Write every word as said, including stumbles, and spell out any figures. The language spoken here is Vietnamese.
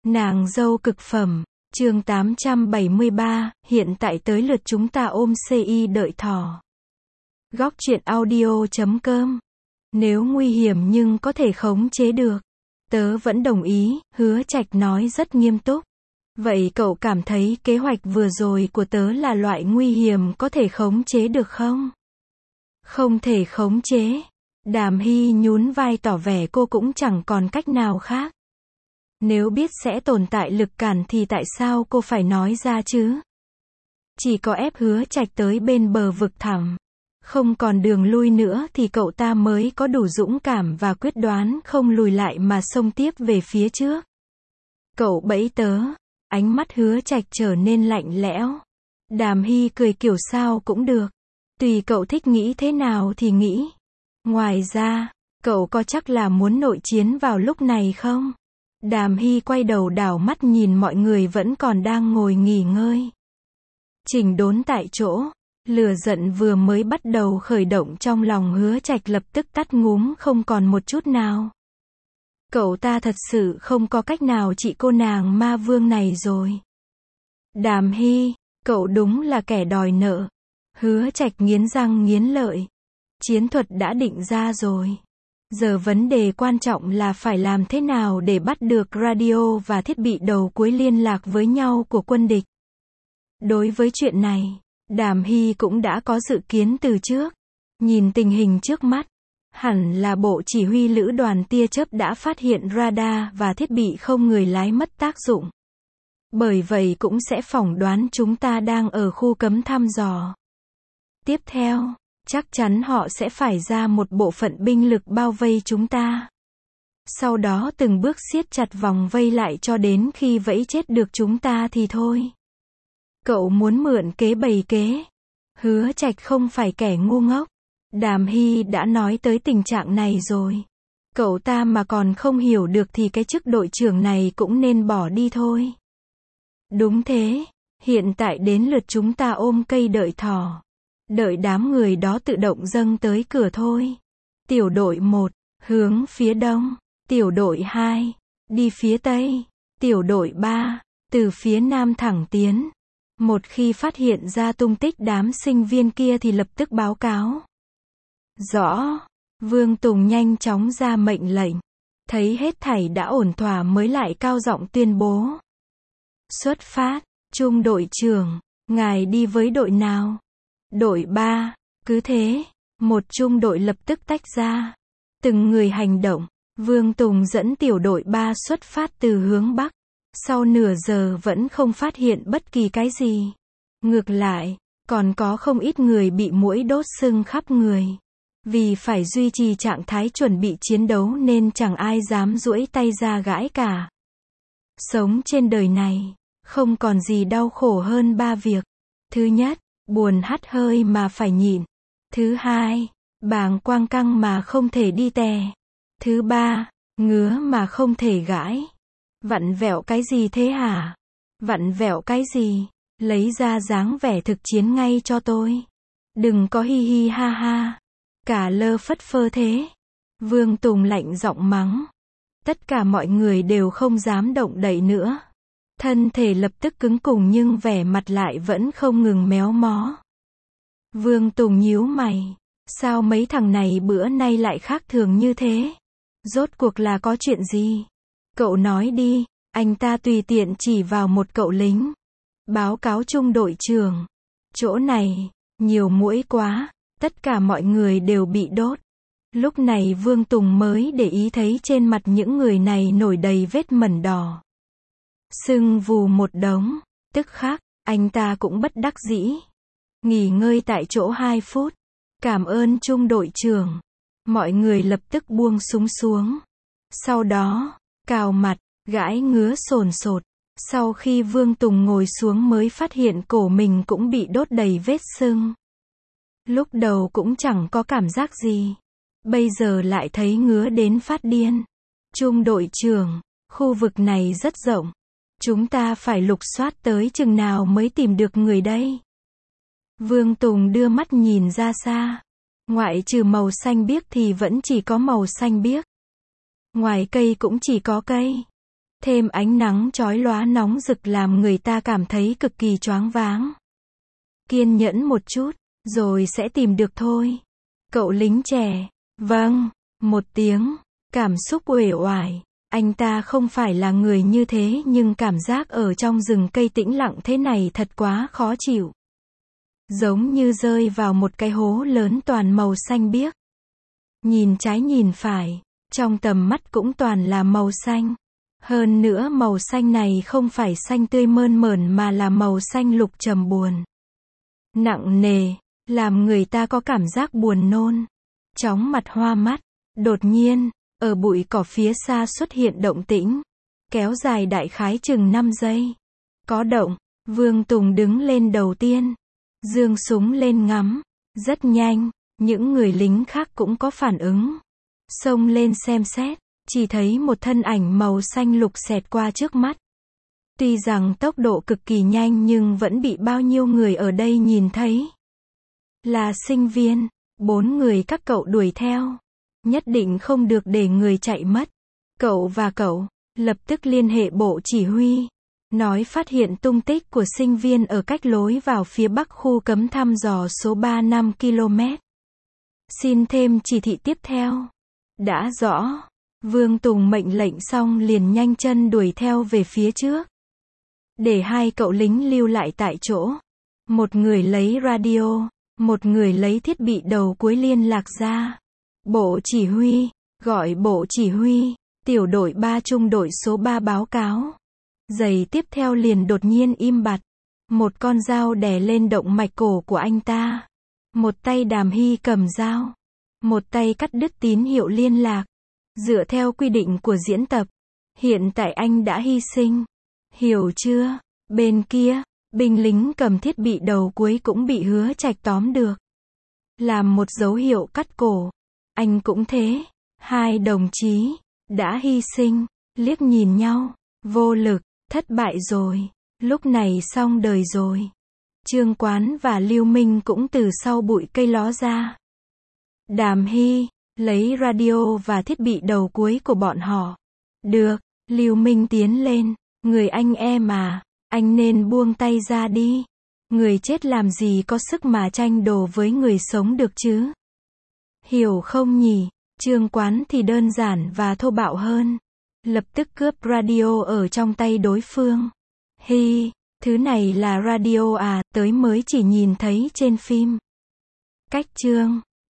Nàng dâu cực phẩm, chương tám trăm bảy mươi ba, hiện tại tới lượt chúng ta ôm xê i đợi thỏ. Góc truyện audio chấm com. Nếu nguy hiểm nhưng có thể khống chế được, tớ vẫn đồng ý, Hứa Trạch nói rất nghiêm túc. Vậy cậu cảm thấy kế hoạch vừa rồi của tớ là loại nguy hiểm có thể khống chế được không? Không thể khống chế. Đàm Hy nhún vai tỏ vẻ cô cũng chẳng còn cách nào khác. Nếu biết sẽ tồn tại lực cản thì tại sao cô phải nói ra chứ? Chỉ có ép Hứa Trạch tới bên bờ vực thẳm, không còn đường lui nữa thì cậu ta mới có đủ dũng cảm và quyết đoán không lùi lại mà xông tiếp về phía trước. Cậu bẫy tớ. Ánh mắt Hứa Trạch trở nên lạnh lẽo. Đàm Hy cười kiểu sao cũng được. Tùy cậu thích nghĩ thế nào thì nghĩ. Ngoài ra, cậu có chắc là muốn nội chiến vào lúc này không? Đàm Hy quay đầu đảo mắt nhìn mọi người vẫn còn đang ngồi nghỉ ngơi. Chỉnh đốn tại chỗ, lửa giận vừa mới bắt đầu khởi động trong lòng Hứa Trạch lập tức tắt ngúm không còn một chút nào. Cậu ta thật sự không có cách nào trị cô nàng ma vương này rồi. Đàm Hy, cậu đúng là kẻ đòi nợ. Hứa Trạch nghiến răng nghiến lợi. Chiến thuật đã định ra rồi. Giờ vấn đề quan trọng là phải làm thế nào để bắt được radio và thiết bị đầu cuối liên lạc với nhau của quân địch. Đối với chuyện này, Đàm Hy cũng đã có dự kiến từ trước. Nhìn tình hình trước mắt, hẳn là bộ chỉ huy lữ đoàn tia chớp đã phát hiện radar và thiết bị không người lái mất tác dụng. Bởi vậy cũng sẽ phỏng đoán chúng ta đang ở khu cấm thăm dò. Tiếp theo, chắc chắn họ sẽ phải ra một bộ phận binh lực bao vây chúng ta. Sau đó từng bước siết chặt vòng vây lại cho đến khi vẫy chết được chúng ta thì thôi. Cậu muốn mượn kế bày kế. Hứa Trạch không phải kẻ ngu ngốc. Đàm Hy đã nói tới tình trạng này rồi. Cậu ta mà còn không hiểu được thì cái chức đội trưởng này cũng nên bỏ đi thôi. Đúng thế, hiện tại đến lượt chúng ta ôm cây đợi thỏ. Đợi đám người đó tự động dâng tới cửa thôi. Tiểu đội một, hướng phía đông. Tiểu đội hai, đi phía tây. Tiểu đội ba, từ phía nam thẳng tiến. Một khi phát hiện ra tung tích đám sinh viên kia thì lập tức báo cáo. Rõ. Vương Tùng nhanh chóng ra mệnh lệnh. Thấy hết thảy đã ổn thỏa mới lại cao giọng tuyên bố. Xuất phát. Trung đội trưởng, ngài đi với đội nào? Đội ba. Cứ thế, một trung đội lập tức tách ra. Từng người hành động. Vương Tùng dẫn tiểu đội ba xuất phát từ hướng bắc. Sau nửa giờ vẫn không phát hiện bất kỳ cái gì. Ngược lại, còn có không ít người bị muỗi đốt sưng khắp người. Vì phải duy trì trạng thái chuẩn bị chiến đấu nên chẳng ai dám duỗi tay ra gãi cả. Sống trên đời này, không còn gì đau khổ hơn ba việc. Thứ nhất, buồn hắt hơi mà phải nhịn. Thứ hai, bàng quang căng mà không thể đi tè. Thứ ba, ngứa mà không thể gãi. Vặn vẹo cái gì thế hả? Vặn vẹo cái gì? Lấy ra dáng vẻ thực chiến ngay cho tôi. Đừng có hi hi ha ha. Cả lơ phất phơ thế. Vương Tùng lạnh giọng mắng. Tất cả mọi người đều không dám động đậy nữa. Thân thể lập tức cứng cùng nhưng vẻ mặt lại vẫn không ngừng méo mó. Vương Tùng nhíu mày. Sao mấy thằng này bữa nay lại khác thường như thế? Rốt cuộc là có chuyện gì? Cậu nói đi. Anh ta tùy tiện chỉ vào một cậu lính. Báo cáo trung đội trưởng. Chỗ này, nhiều muỗi quá. Tất cả mọi người đều bị đốt. Lúc này Vương Tùng mới để ý thấy trên mặt những người này nổi đầy vết mẩn đỏ. Sưng vù một đống. Tức khắc, anh ta cũng bất đắc dĩ. Nghỉ ngơi tại chỗ hai phút. Cảm ơn trung đội trưởng. Mọi người lập tức buông súng xuống. Sau đó, cào mặt, gãi ngứa sồn sột. Sau khi Vương Tùng ngồi xuống mới phát hiện cổ mình cũng bị đốt đầy vết sưng. Lúc đầu cũng chẳng có cảm giác gì. Bây giờ lại thấy ngứa đến phát điên. Trung đội trưởng, khu vực này rất rộng. Chúng ta phải lục soát tới chừng nào mới tìm được người đây? Vương Tùng đưa mắt nhìn ra xa. Ngoại trừ màu xanh biếc thì vẫn chỉ có màu xanh biếc. Ngoài cây cũng chỉ có cây. Thêm ánh nắng chói lóa nóng rực làm người ta cảm thấy cực kỳ choáng váng. Kiên nhẫn một chút, rồi sẽ tìm được thôi. Cậu lính trẻ. Vâng. Một tiếng. Cảm xúc uể oải. Anh ta không phải là người như thế nhưng cảm giác ở trong rừng cây tĩnh lặng thế này thật quá khó chịu. Giống như rơi vào một cái hố lớn toàn màu xanh biếc. Nhìn trái nhìn phải, trong tầm mắt cũng toàn là màu xanh. Hơn nữa màu xanh này không phải xanh tươi mơn mởn mà là màu xanh lục trầm buồn. Nặng nề, làm người ta có cảm giác buồn nôn. Chóng mặt hoa mắt. Đột nhiên, ở bụi cỏ phía xa xuất hiện động tĩnh. Kéo dài đại khái chừng năm giây. Có động, Vương Tùng đứng lên đầu tiên. Giương súng lên ngắm. Rất nhanh, những người lính khác cũng có phản ứng. Xông lên xem xét, chỉ thấy một thân ảnh màu xanh lục xẹt qua trước mắt. Tuy rằng tốc độ cực kỳ nhanh nhưng vẫn bị bao nhiêu người ở đây nhìn thấy. Là sinh viên, bốn người các cậu đuổi theo. Nhất định không được để người chạy mất. Cậu và cậu, lập tức liên hệ bộ chỉ huy. Nói phát hiện tung tích của sinh viên ở cách lối vào phía bắc khu cấm thăm dò số ba năm ki lô mét. Xin thêm chỉ thị tiếp theo. Đã rõ. Vương Tùng mệnh lệnh xong liền nhanh chân đuổi theo về phía trước. Để hai cậu lính lưu lại tại chỗ. Một người lấy radio, một người lấy thiết bị đầu cuối liên lạc ra. Bộ chỉ huy, gọi bộ chỉ huy, tiểu đội ba trung đội số ba báo cáo. Giây tiếp theo liền đột nhiên im bặt. Một con dao đè lên động mạch cổ của anh ta. Một tay Đàm Hy cầm dao. Một tay cắt đứt tín hiệu liên lạc. Dựa theo quy định của diễn tập, hiện tại anh đã hy sinh. Hiểu chưa? Bên kia, binh lính cầm thiết bị đầu cuối cũng bị Hứa Trạch tóm được. Làm một dấu hiệu cắt cổ. Anh cũng thế. Hai đồng chí đã hy sinh, liếc nhìn nhau, vô lực, thất bại rồi. Lúc này xong đời rồi. Trương Quán và Lưu Minh cũng từ sau bụi cây ló ra. Đàm Hy lấy radio và thiết bị đầu cuối của bọn họ. Được, Lưu Minh tiến lên. Người anh em à, anh nên buông tay ra đi. Người chết làm gì có sức mà tranh đồ với người sống được chứ? Hiểu không nhỉ? Trương Quán thì đơn giản và thô bạo hơn. Lập tức cướp radio ở trong tay đối phương. Hi, thứ này là radio à, tới mới chỉ nhìn thấy trên phim. Cách chương